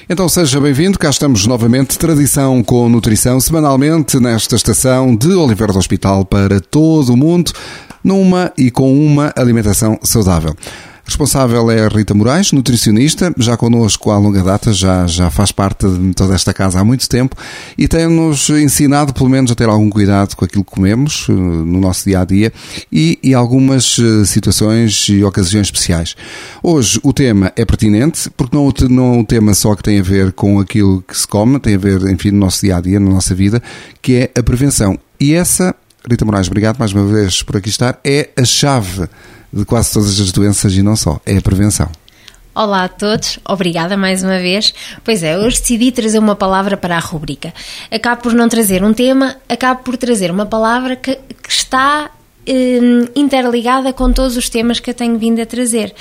Então seja bem-vindo, cá estamos novamente, Tradição com Nutrição, semanalmente nesta estação de Oliveira do Hospital para todo o mundo, numa e com uma alimentação saudável. Responsável é a Rita Moraes, nutricionista, já connosco há longa data, já faz parte de toda esta casa há muito tempo e tem-nos ensinado pelo menos a ter algum cuidado com aquilo que comemos no nosso dia-a-dia e algumas situações e ocasiões especiais. Hoje o tema é pertinente porque não é um tema só que tem a ver com aquilo que se come, tem a ver, enfim, no nosso dia-a-dia, na nossa vida, que é a prevenção. E essa, Rita Moraes, obrigado mais uma vez por aqui estar, é a chave de quase todas as doenças e não só, é a prevenção. Olá a todos, obrigada mais uma vez. Pois é, hoje decidi trazer uma palavra para a rubrica. Acabo por não trazer um tema, acabo por trazer uma palavra que está interligada com todos os temas que eu tenho vindo a trazer.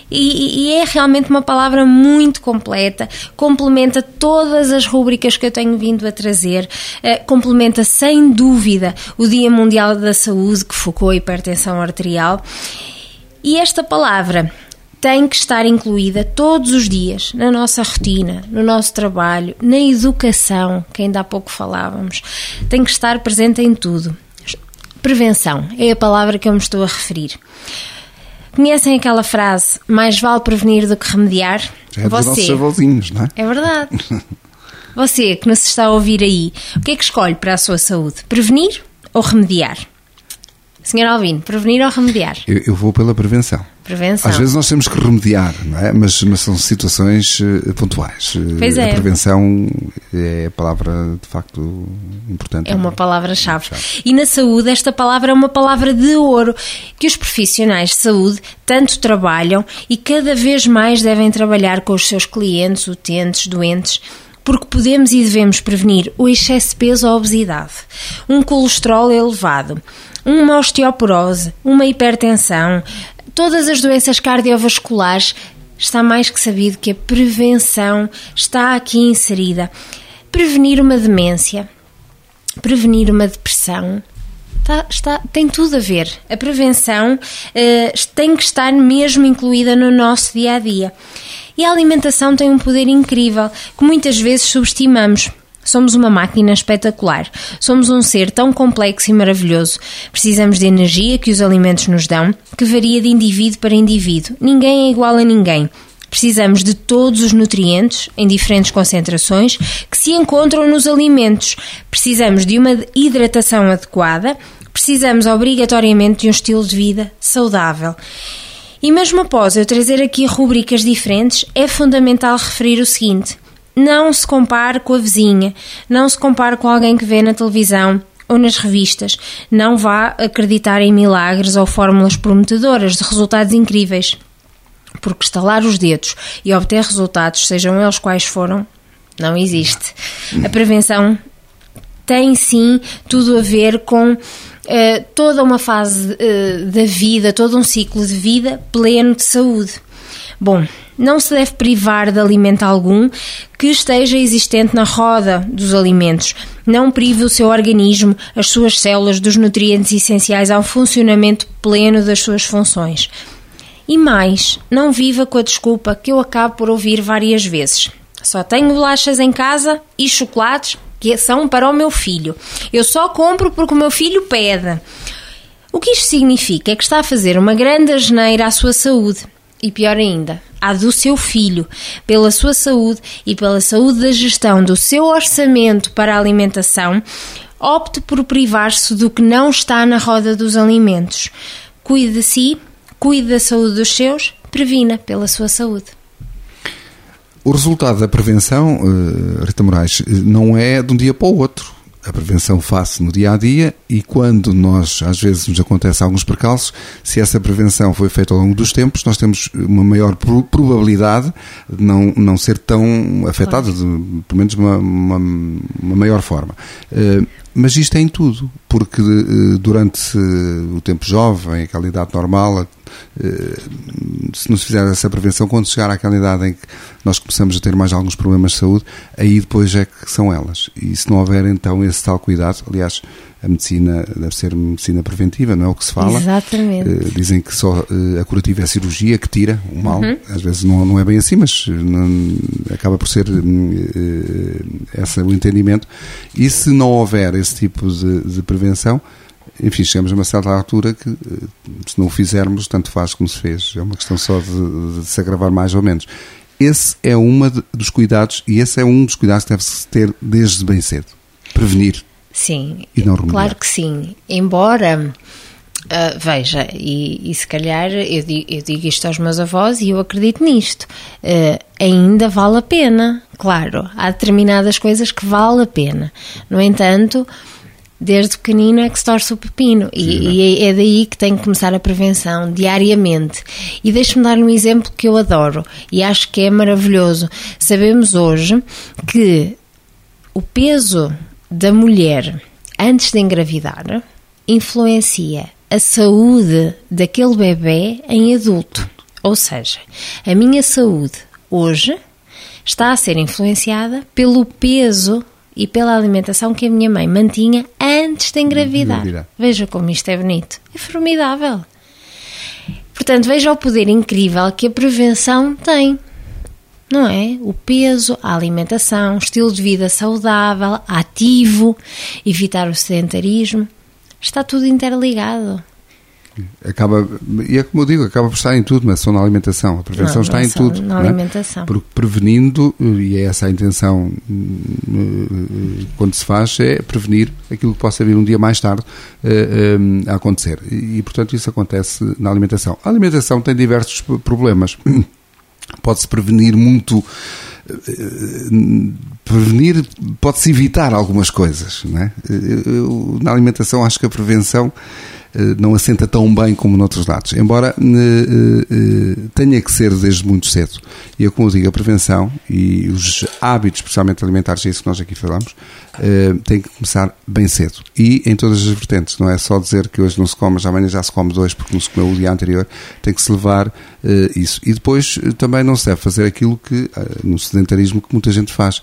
E é realmente uma palavra muito completa, complementa todas as rubricas que eu tenho vindo a trazer, complementa sem dúvida o Dia Mundial da Saúde, que focou a hipertensão arterial. E esta palavra tem que estar incluída todos os dias na nossa rotina, no nosso trabalho, na educação, que ainda há pouco falávamos. Tem que estar presente em tudo. Prevenção é a palavra que eu me estou a referir. Conhecem aquela frase, mais vale prevenir do que remediar? É dos nossos avózinhos, não é? É verdade. Você que nos está a ouvir aí, o que é que escolhe para a sua saúde? Prevenir ou remediar? Sr. Alvino, prevenir ou remediar? Eu vou pela prevenção. Prevenção. Às vezes nós temos que remediar, não é? Mas são situações pontuais. Pois é. A prevenção é a palavra, de facto, importante. É uma palavra-chave. E na saúde, esta palavra é uma palavra de ouro que os profissionais de saúde tanto trabalham e cada vez mais devem trabalhar com os seus clientes, utentes, doentes, porque podemos e devemos prevenir o excesso de peso ou a obesidade, um colesterol elevado, uma osteoporose, uma hipertensão, todas as doenças cardiovasculares. Está mais que sabido que a prevenção está aqui inserida. Prevenir uma demência, prevenir uma depressão, tem tudo a ver. A prevenção tem que estar mesmo incluída no nosso dia-a-dia. E a alimentação tem um poder incrível que muitas vezes subestimamos. Somos uma máquina espetacular. Somos um ser tão complexo e maravilhoso. Precisamos de energia que os alimentos nos dão, que varia de indivíduo para indivíduo. Ninguém é igual a ninguém. Precisamos de todos os nutrientes, em diferentes concentrações, que se encontram nos alimentos. Precisamos de uma hidratação adequada. Precisamos obrigatoriamente de um estilo de vida saudável. E mesmo após eu trazer aqui rubricas diferentes, é fundamental referir o seguinte: não se compare com a vizinha, não se compare com alguém que vê na televisão ou nas revistas. Não vá acreditar em milagres ou fórmulas prometedoras de resultados incríveis, porque estalar os dedos e obter resultados, sejam eles quais foram, não existe. A prevenção tem sim tudo a ver com toda uma fase da vida, todo um ciclo de vida pleno de saúde. Bom, não se deve privar de alimento algum que esteja existente na roda dos alimentos. Não prive o seu organismo, as suas células, dos nutrientes essenciais ao funcionamento pleno das suas funções. E mais, não viva com a desculpa que eu acabo por ouvir várias vezes. Só tenho bolachas em casa e chocolates que são para o meu filho. Eu só compro porque o meu filho pede. O que isto significa é que está a fazer uma grande asneira à sua saúde. E pior ainda, à do seu filho. Pela sua saúde e pela saúde da gestão do seu orçamento para a alimentação, opte por privar-se do que não está na roda dos alimentos. Cuide de si, cuide da saúde dos seus, previna pela sua saúde. O resultado da prevenção, Rita Moraes, não é de um dia para o outro. A prevenção faz-se no dia-a-dia e quando nós, às vezes, nos acontece alguns percalços, se essa prevenção foi feita ao longo dos tempos, nós temos uma maior probabilidade de não ser tão afetado, pelo menos de uma maior forma. Mas isto é em tudo, porque durante o tempo jovem, aquela idade normal, se não se fizer essa prevenção, quando chegar àquela idade em que nós começamos a ter mais alguns problemas de saúde, aí depois é que são elas. E se não houver então esse tal cuidado, aliás, a medicina deve ser medicina preventiva, não é o que se fala. Exatamente. Dizem que só a curativa é a cirurgia que tira o mal. Às vezes não é bem assim, mas acaba por ser esse o entendimento. E se não houver esse tipo de prevenção, enfim, chegamos a uma certa altura que, se não o fizermos, tanto faz como se fez. É uma questão só de se agravar mais ou menos. Esse é dos cuidados, e esse é um dos cuidados que deve-se ter desde bem cedo. Prevenir. Sim, e não remediar. Claro que sim. Embora, veja, e se calhar eu digo isto aos meus avós e eu acredito nisto, ainda vale a pena. Claro, há determinadas coisas que vale a pena. No entanto, desde pequenino é que se torce o pepino. E é daí que tem que começar a prevenção, diariamente. E deixe-me dar um exemplo que eu adoro e acho que é maravilhoso. Sabemos hoje que o peso da mulher antes de engravidar influencia a saúde daquele bebê em adulto. Ou seja, a minha saúde hoje está a ser influenciada pelo peso e pela alimentação que a minha mãe mantinha antes de engravidar. Veja como isto é bonito. É formidável. Portanto, veja o poder incrível que a prevenção tem. Não é? O peso, a alimentação, estilo de vida saudável, ativo, evitar o sedentarismo. Está tudo interligado. E é como eu digo, acaba por estar em tudo, mas só na alimentação. A prevenção está em tudo. Na alimentação. Porque prevenindo, e é essa a intenção quando se faz, é prevenir aquilo que possa vir um dia mais tarde a acontecer. E, portanto, isso acontece na alimentação. A alimentação tem diversos problemas. Pode-se prevenir muito... pode-se evitar algumas coisas, não é? Na alimentação acho que a prevenção não assenta tão bem como noutros lados, embora tenha que ser desde muito cedo. E eu, como digo, a prevenção e os hábitos, especialmente alimentares, é isso que nós aqui falamos, tem que começar bem cedo. E em todas as vertentes, não é só dizer que hoje não se come, mas amanhã já se come dois porque não se comeu o dia anterior, tem que se levar isso. E depois também não se deve fazer aquilo que, no sedentarismo, que muita gente faz.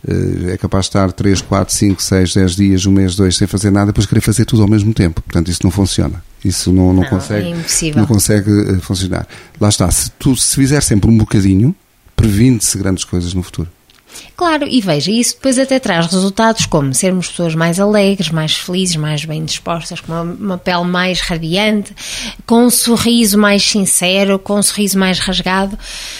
É capaz de estar 3, 4, 5, 6, 10 dias, um mês, 2, sem fazer nada, depois querer fazer tudo ao mesmo tempo. Portanto, isso não funciona. Isso não consegue, é não consegue funcionar. Lá está, se fizer sempre um bocadinho, previne-se grandes coisas no futuro. Claro, e veja, isso depois até traz resultados como sermos pessoas mais alegres, mais felizes, mais bem dispostas, com uma pele mais radiante, com um sorriso mais sincero, com um sorriso mais rasgado.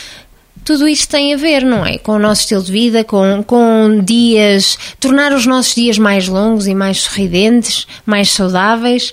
Tudo isto tem a ver, não é? Com o nosso estilo de vida, com dias, tornar os nossos dias mais longos e mais sorridentes, mais saudáveis,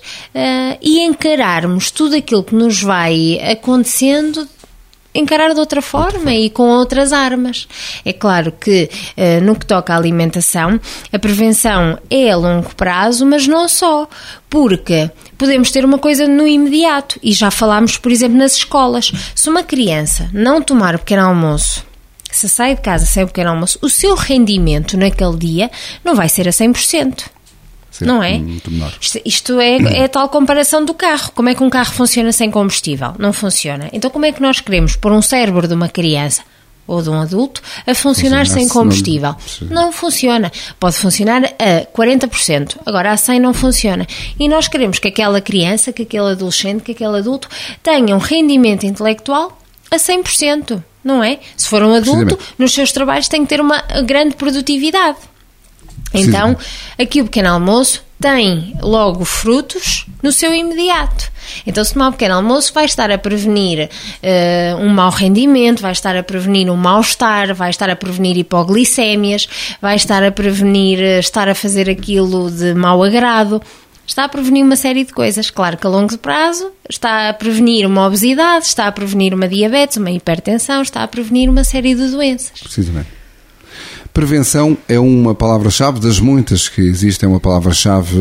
e encararmos tudo aquilo que nos vai acontecendo, encarar de outra forma e com outras armas. É claro que no que toca à alimentação, a prevenção é a longo prazo, mas não só, porque podemos ter uma coisa no imediato, e já falámos, por exemplo, nas escolas. Se uma criança não tomar o pequeno almoço, se sai de casa sem o pequeno almoço, o seu rendimento naquele dia não vai ser a 100%. Não é? Muito menor. Isto é a tal comparação do carro. Como é que um carro funciona sem combustível? Não funciona. Então como é que nós queremos pôr um cérebro de uma criança ou de um adulto a funcionar sem combustível? Não funciona. Pode funcionar a 40%. Agora a 100% não funciona. E nós queremos que aquela criança, que aquele adolescente, que aquele adulto tenha um rendimento intelectual a 100%. Não é? Se for um adulto, nos seus trabalhos tem que ter uma grande produtividade. Então, aqui o pequeno almoço tem logo frutos no seu imediato. Então, se tomar um pequeno almoço, vai estar a prevenir um mau rendimento, vai estar a prevenir um mal-estar, vai estar a prevenir hipoglicémias, vai estar a prevenir estar a fazer aquilo de mau agrado. Está a prevenir uma série de coisas. Claro que a longo prazo está a prevenir uma obesidade, está a prevenir uma diabetes, uma hipertensão, está a prevenir uma série de doenças. Precisamente. Prevenção é uma palavra-chave das muitas que existem, uma palavra-chave,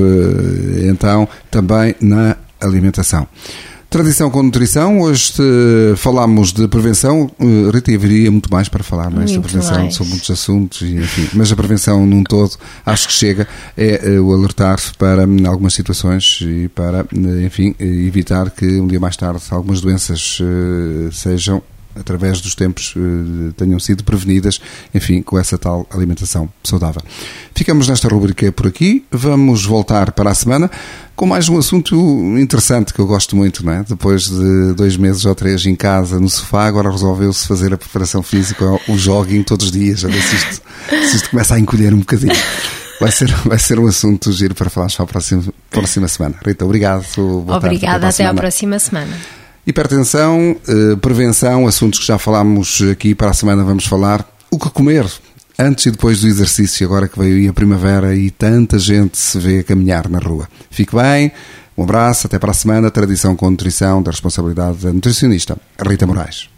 então, também na alimentação. Tradição com nutrição, hoje falámos de prevenção. Rita, haveria muito mais para falar nesta prevenção, sobre muitos assuntos, enfim, mas a prevenção num todo, acho que chega, é o alertar para algumas situações e para, enfim, evitar que um dia mais tarde algumas doenças sejam através dos tempos, tenham sido prevenidas, enfim, com essa tal alimentação saudável. Ficamos nesta rubrica por aqui. Vamos voltar para a semana com mais um assunto interessante que eu gosto muito, não é? Depois de 2 meses ou 3 em casa, no sofá, agora resolveu-se fazer a preparação física, o jogging todos os dias, a ver se isto começa a encolher um bocadinho. Vai ser um assunto giro para falarmos para a próxima semana. Rita, obrigado. Obrigada, até à próxima semana. Hipertensão, prevenção, assuntos que já falámos aqui. Para a semana vamos falar o que comer antes e depois do exercício, agora que veio aí a primavera e tanta gente se vê a caminhar na rua. Fique bem, um abraço, até para a semana. Tradição com nutrição, da responsabilidade da nutricionista Rita Moraes.